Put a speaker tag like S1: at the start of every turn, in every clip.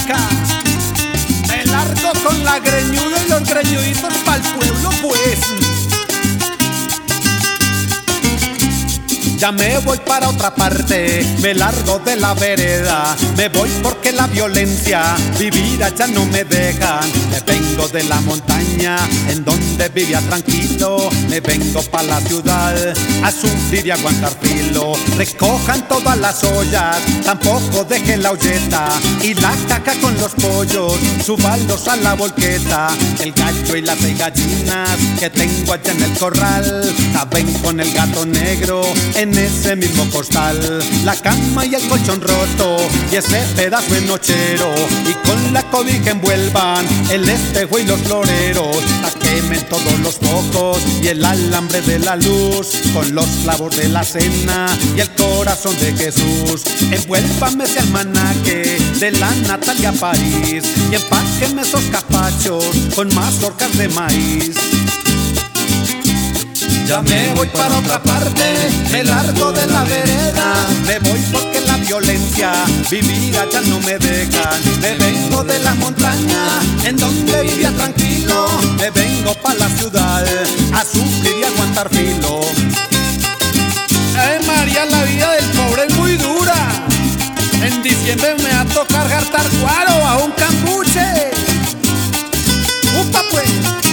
S1: caca. Me largo con la greñuda y los greñuditos pa'l pueblo, pues. Ya me voy para otra parte, me largo de la vereda. Me voy porque la violencia vivir allá no me dejan. Me vengo de la montaña en donde vivía tranquilo. Me vengo pa' la ciudad a sufrir y aguantar filo. Recojan todas las ollas, tampoco dejen la olleta. Y la caca con los pollos, súbalos a la volqueta. El gallo y las 6 gallinas que tengo allá en el corral caben con el gato negro en ese mismo costal. La cama y el colchón roto y ese pedazo de nochero, y con la cobija envuelvan el espejo y los floreros. A quemen todos los focos y el alambre de la luz, con los clavos de la cena y el corazón de Jesús. Envuélvame ese almanaque de la Natalia París y empáquenme esos capachos con mazorcas de maíz. Ya me voy para otra parte, me largo de la vereda. Me voy porque la violencia vivir allá no me dejan. Me vengo de la montaña en donde vivía tranquilo. Me vengo para la ciudad a sufrir y aguantar filo. Ay María, la vida del pobre es muy dura. En diciembre me va a tocar gastar cuaro a un cambuche. ¡Upa pues!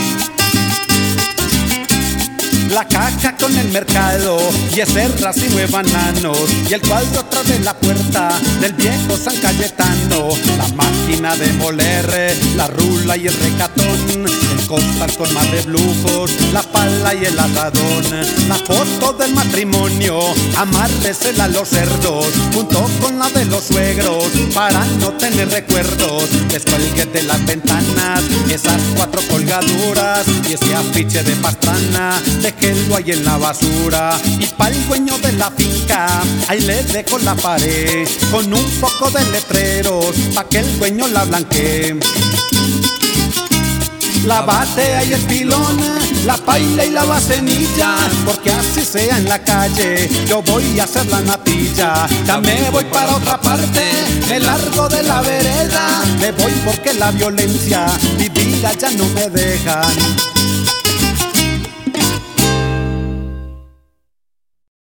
S1: La caca con el mercado y ese racimo de bananos y el cuadro atrás de la puerta del viejo San Cayetano. La máquina de moler, la rula y el recatón, el costal con más de lujos, la pala y el asadón. La foto del matrimonio, amárresela a los cerdos, junto con la de los suegros, para no tener recuerdos. Descuelgue de las ventanas esas 4 colgaduras y ese afiche de pastrana, déjenlo ahí en la basura. Y pa'l dueño de la finca, ahí le dejo la pared con un poco de letreros, pa' que el dueño la blanquee. La batea y el pilón, la paila y la bacenilla, porque así sea en la calle, yo voy a hacer la natilla. Ya me voy para otra parte, me largo de la vereda. Me voy porque la violencia vivir allá no me dejan.